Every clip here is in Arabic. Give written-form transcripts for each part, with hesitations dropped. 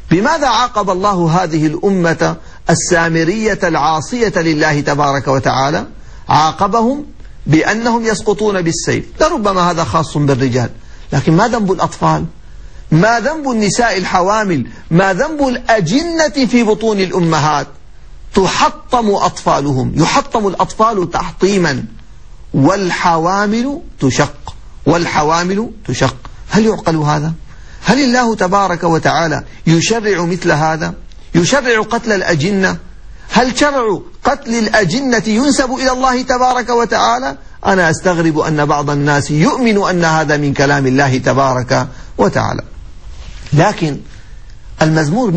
بماذا عاقب الله هذه الأمة السامرية العاصية لله تبارك وتعالى؟ عاقبهم بأنهم يسقطون بالسيف. لربما هذا خاص بالرجال، لكن ما ذنب الأطفال؟ ما ذنب النساء الحوامل؟ ما ذنب الأجنة في بطون الأمهات؟ تحطم أطفالهم، يحطم الأطفال تحطيما، والحوامل تشق، والحوامل تشق. هل يعقل هذا؟ هل الله تبارك وتعالى يشرع مثل هذا؟ يشرع قتل الأجنة؟ هل شرع قتل الأجنة ينسب إلى الله تبارك وتعالى؟ أنا أستغرب أن بعض الناس يؤمن أن هذا من كلام الله تبارك وتعالى. لكن المزمور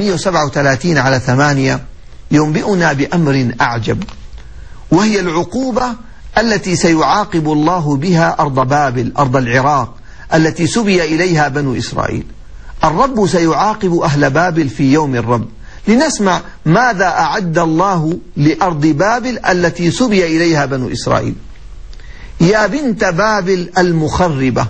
137:8 ينبئنا بأمر أعجب، وهي العقوبة التي سيعاقب الله بها أرض بابل، أرض العراق التي سبي إليها بنو إسرائيل. الرب سيعاقب أهل بابل في يوم الرب. لنسمع ماذا أعد الله لأرض بابل التي سبي إليها بنو إسرائيل. يا بنت بابل المخربة،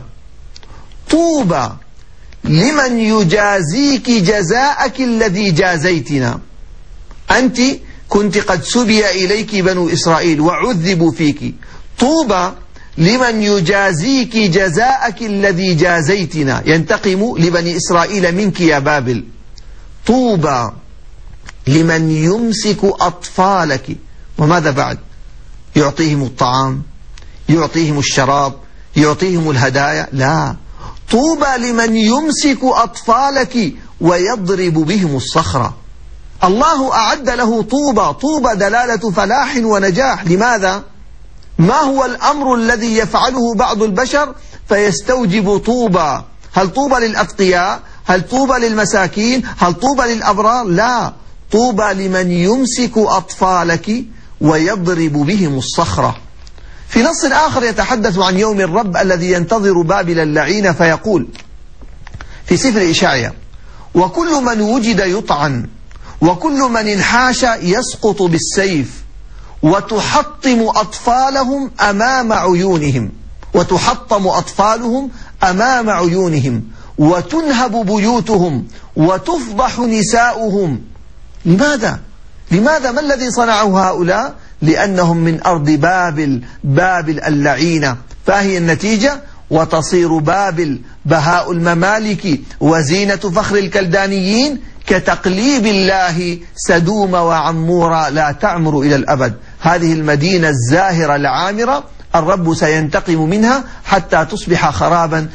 طوبى لمن يجازيك جزاءك الذي جازيتنا. أنت كنت قد سبي إليك بنو إسرائيل وعذبوا فيك، طوبى لمن يجازيك جزاءك الذي جازيتنا، ينتقم لبني إسرائيل منك يا بابل. طوبى لمن يمسك أطفالك، وماذا بعد؟ يعطيهم الطعام، يعطيهم الشراب، يعطيهم الهدايا؟ لا، طوبى لمن يمسك أطفالك ويضرب بهم الصخرة. الله أعد له طوبى، طوبى دلالة فلاح ونجاح. لماذا؟ ما هو الأمر الذي يفعله بعض البشر فيستوجب طوبى؟ هل طوبى للأتقياء؟ هل طوبى للمساكين؟ هل طوبى للأبرار؟ لا، طوبى لمن يمسك أطفالك ويضرب بهم الصخرة. في نص آخر يتحدث عن يوم الرب الذي ينتظر بابل اللعين، فيقول في سفر إشعياء: وكل من وجد يطعن، وكل من انحاش يسقط بالسيف، وتحطم أطفالهم أمام عيونهم، وتحطم أطفالهم أمام عيونهم، وتنهب بيوتهم، وتفضح نساؤهم. لماذا؟ لماذا؟ ما الذي صنعه هؤلاء؟ لأنهم من أرض بابل، بابل اللعينة. فهي النتيجة: وتصير بابل بهاء الممالك وزينة فخر الكلدانيين، كتقليب الله سدوم وعمورة لا تعمر إلى الأبد. هذه المدينة الزاهرة العامرة الرب سينتقم منها حتى تصبح خرابا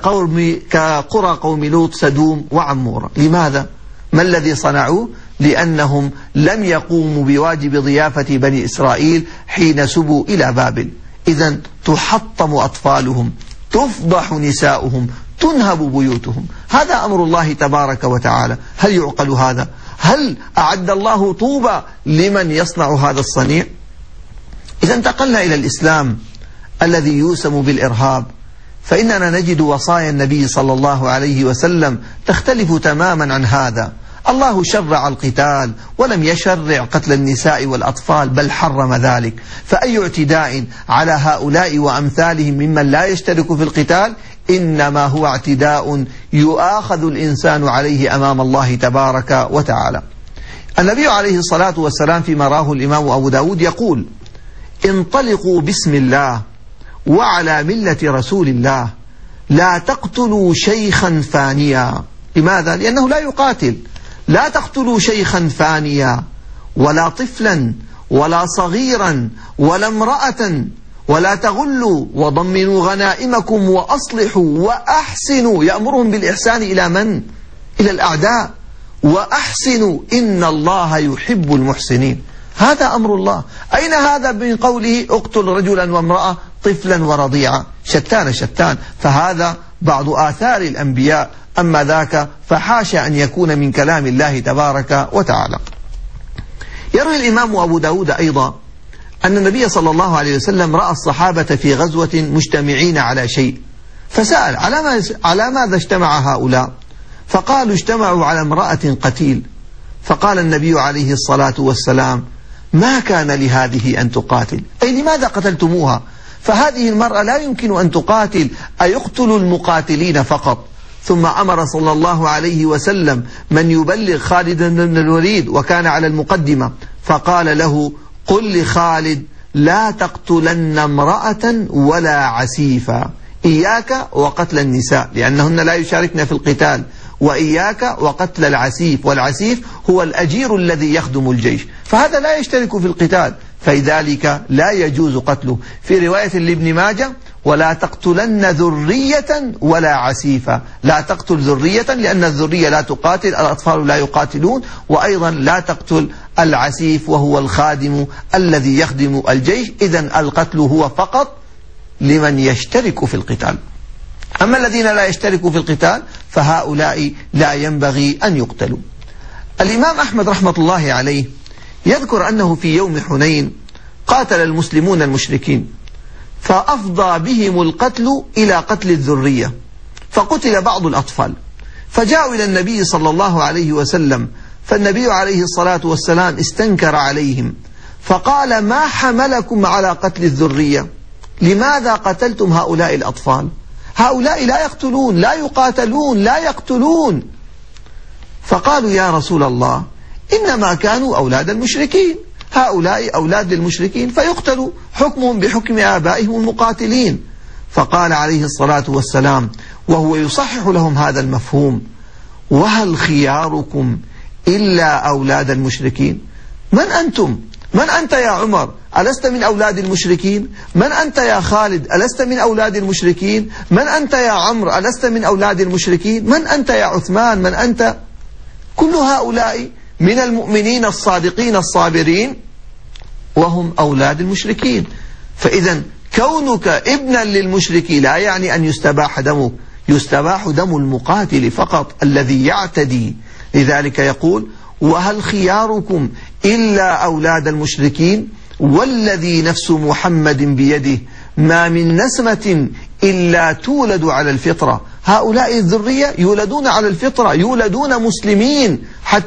كقرى قوم لوط سدوم وعمورة. لماذا؟ ما الذي صنعوه؟ لأنهم لم يقوموا بواجب ضيافة بني إسرائيل حين سبوا إلى بابل. إذن تحطم أطفالهم، تفضح نساؤهم، تنهب بيوتهم. هذا أمر الله تبارك وتعالى. هل يعقل هذا؟ هل أعد الله طوبى لمن يصنع هذا الصنيع؟ إذا انتقلنا إلى الإسلام الذي يوسم بالإرهاب، فإننا نجد وصايا النبي صلى الله عليه وسلم تختلف تماما عن هذا. الله شرع القتال ولم يشرع قتل النساء والأطفال، بل حرم ذلك. فأي اعتداء على هؤلاء وأمثالهم ممن لا يشترك في القتال إنما هو اعتداء يؤاخذ الإنسان عليه أمام الله تبارك وتعالى. النبي عليه الصلاة والسلام فيما راه الإمام أبو داود يقول: انطلقوا بسم الله وعلى ملة رسول الله، لا تقتلوا شيخا فانيا. لماذا؟ لأنه لا يقاتل. لا تقتلوا شيخا فانيا، ولا طفلا، ولا صغيرا، ولا امرأة، ولا تغلوا، وضمنوا غنائمكم، وأصلحوا وأحسنوا. يأمرهم بالإحسان إلى من؟ إلى الأعداء. وأحسنوا إن الله يحب المحسنين. هذا أمر الله. أين هذا من قوله اقتل رجلا وامرأة، طفلا ورضيعا؟ شتان شتان. فهذا بعض آثار الأنبياء، أما ذاك فحاشا أن يكون من كلام الله تبارك وتعالى. يروي الإمام أبو داود أيضا أن النبي صلى الله عليه وسلم رأى الصحابة في غزوة مجتمعين على شيء، فسأل: على ماذا اجتمع هؤلاء؟ فقالوا: اجتمعوا على امرأة قتيل. فقال النبي عليه الصلاة والسلام: ما كان لهذه أن تقاتل، أي لماذا قتلتموها؟ فهذه المرأة لا يمكن أن تقاتل، أيقتل المقاتلين فقط؟ ثم أمر صلى الله عليه وسلم من يبلغ خالد بن الوليد وكان على المقدمة، فقال له: قل لخالد لا تقتلن امرأة ولا عسيفا، إياك وقتل النساء لأنهن لا يشاركن في القتال، وإياك وقتل العسيف، والعسيف هو الأجير الذي يخدم الجيش، فهذا لا يشترك في القتال، فلذلك لا يجوز قتله. في رواية لابن ماجه: ولا تقتلن ذرية ولا عسيفا، لا تقتل ذرية لأن الذرية لا تقاتل، الأطفال لا يقاتلون، وأيضا لا تقتل العسيف وهو الخادم الذي يخدم الجيش. إذن القتل هو فقط لمن يشترك في القتال، أما الذين لا يشتركوا في القتال فهؤلاء لا ينبغي أن يقتلوا. الإمام أحمد رحمة الله عليه يذكر أنه في يوم حنين قاتل المسلمون المشركين، فأفضى بهم القتل إلى قتل الذرية، فقتل بعض الأطفال، فجاءوا إلى النبي صلى الله عليه وسلم، فالنبي عليه الصلاة والسلام استنكر عليهم فقال: ما حملكم على قتل الذرية؟ لماذا قتلتم هؤلاء الأطفال؟ هؤلاء لا يقتلون، لا يقاتلون، لا يقتلون. فقالوا: يا رسول الله، إنما كانوا أولاد المشركين، هؤلاء أولاد المشركين فيقتلوا، حكمهم بحكم آبائهم المقاتلين. فقال عليه الصلاة والسلام وهو يصحح لهم هذا المفهوم: وهل خياركم إلا أولاد المشركين؟ من أنتم؟ من أنت يا عمر؟ ألست من أولاد المشركين؟ من أنت يا خالد؟ ألست من أولاد المشركين؟ من أنت يا عمرو؟ ألست من أولاد المشركين؟ من أنت يا عثمان؟ من أنت؟ كل هؤلاء من المؤمنين الصادقين الصابرين وهم أولاد المشركين. فإذا كونك ابنا للمشرك لا يعني أن يستباح دمك، يستباح دم المقاتل فقط الذي يعتدي. لذلك يقول: وهل خياركم إلا أولاد المشركين؟ والذي نفس محمد بيده ما من نسمة إلا تولد على الفطرة. هؤلاء الذرية يولدون على الفطرة، يولدون مسلمين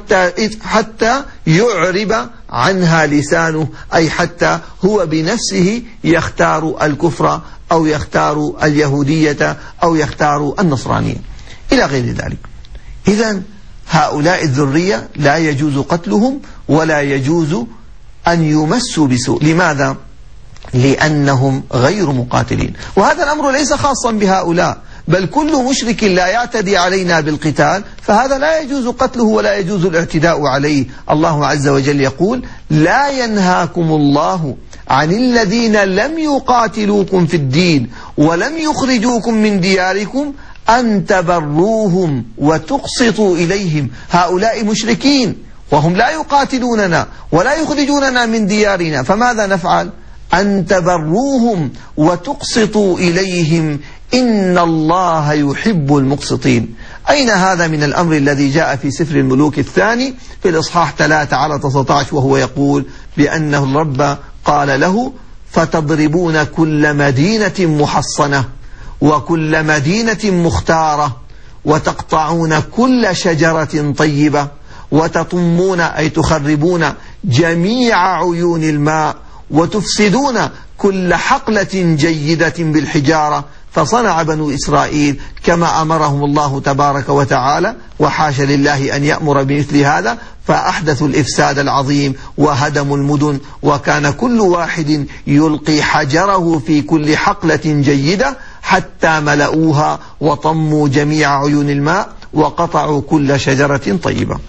حتى يعرب عنها لسانه، أي حتى هو بنفسه يختار الكفر أو يختار اليهودية أو يختار النصرانية إلى غير ذلك. إذن هؤلاء الذرية لا يجوز قتلهم ولا يجوز أن يمسوا بسوء. لماذا؟ لأنهم غير مقاتلين. وهذا الأمر ليس خاصا بهؤلاء، بل كل مشرك لا يعتدي علينا بالقتال فهذا لا يجوز قتله ولا يجوز الاعتداء عليه. الله عز وجل يقول: لا ينهاكم الله عن الذين لم يقاتلوكم في الدين ولم يخرجوكم من دياركم أن تبروهم وتقسطوا إليهم. هؤلاء مشركين وهم لا يقاتلوننا ولا يخرجوننا من ديارنا، فماذا نفعل؟ أن تبروهم وتقسطوا إليهم إن الله يحب المقسطين. أين هذا من الأمر الذي جاء في سفر الملوك الثاني في الإصحاح 3 على 19 وهو يقول بأنه الرب قال له: فتضربون كل مدينة محصنة وكل مدينة مختارة وتقطعون كل شجرة طيبة وتطمون أي تخربون جميع عيون الماء وتفسدون كل حقلة جيدة بالحجارة. فصنع بنو إسرائيل كما أمرهم الله تبارك وتعالى، وحاش لله أن يأمر بمثل هذا، فأحدثوا الإفساد العظيم وهدموا المدن، وكان كل واحد يلقي حجره في كل حقلة جيدة حتى ملؤوها وطموا جميع عيون الماء وقطعوا كل شجرة طيبة.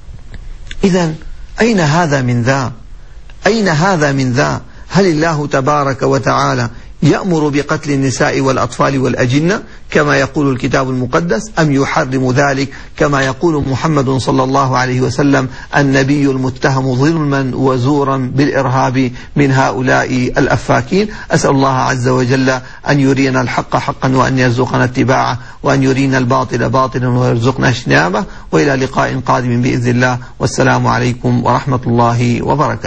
إذن أين هذا من ذا؟ أين هذا من ذا؟ هل الله تبارك وتعالى يأمر بقتل النساء والأطفال والأجنة كما يقول الكتاب المقدس، أم يحرم ذلك كما يقول محمد صلى الله عليه وسلم النبي المتهم ظلما وزورا بالإرهاب من هؤلاء الأفاكين؟ أسأل الله عز وجل أن يرينا الحق حقا وأن يرزقنا اتباعه، وأن يرينا الباطل باطلا ويرزقنا اجتنابه. وإلى لقاء قادم بإذن الله، والسلام عليكم ورحمة الله وبركاته.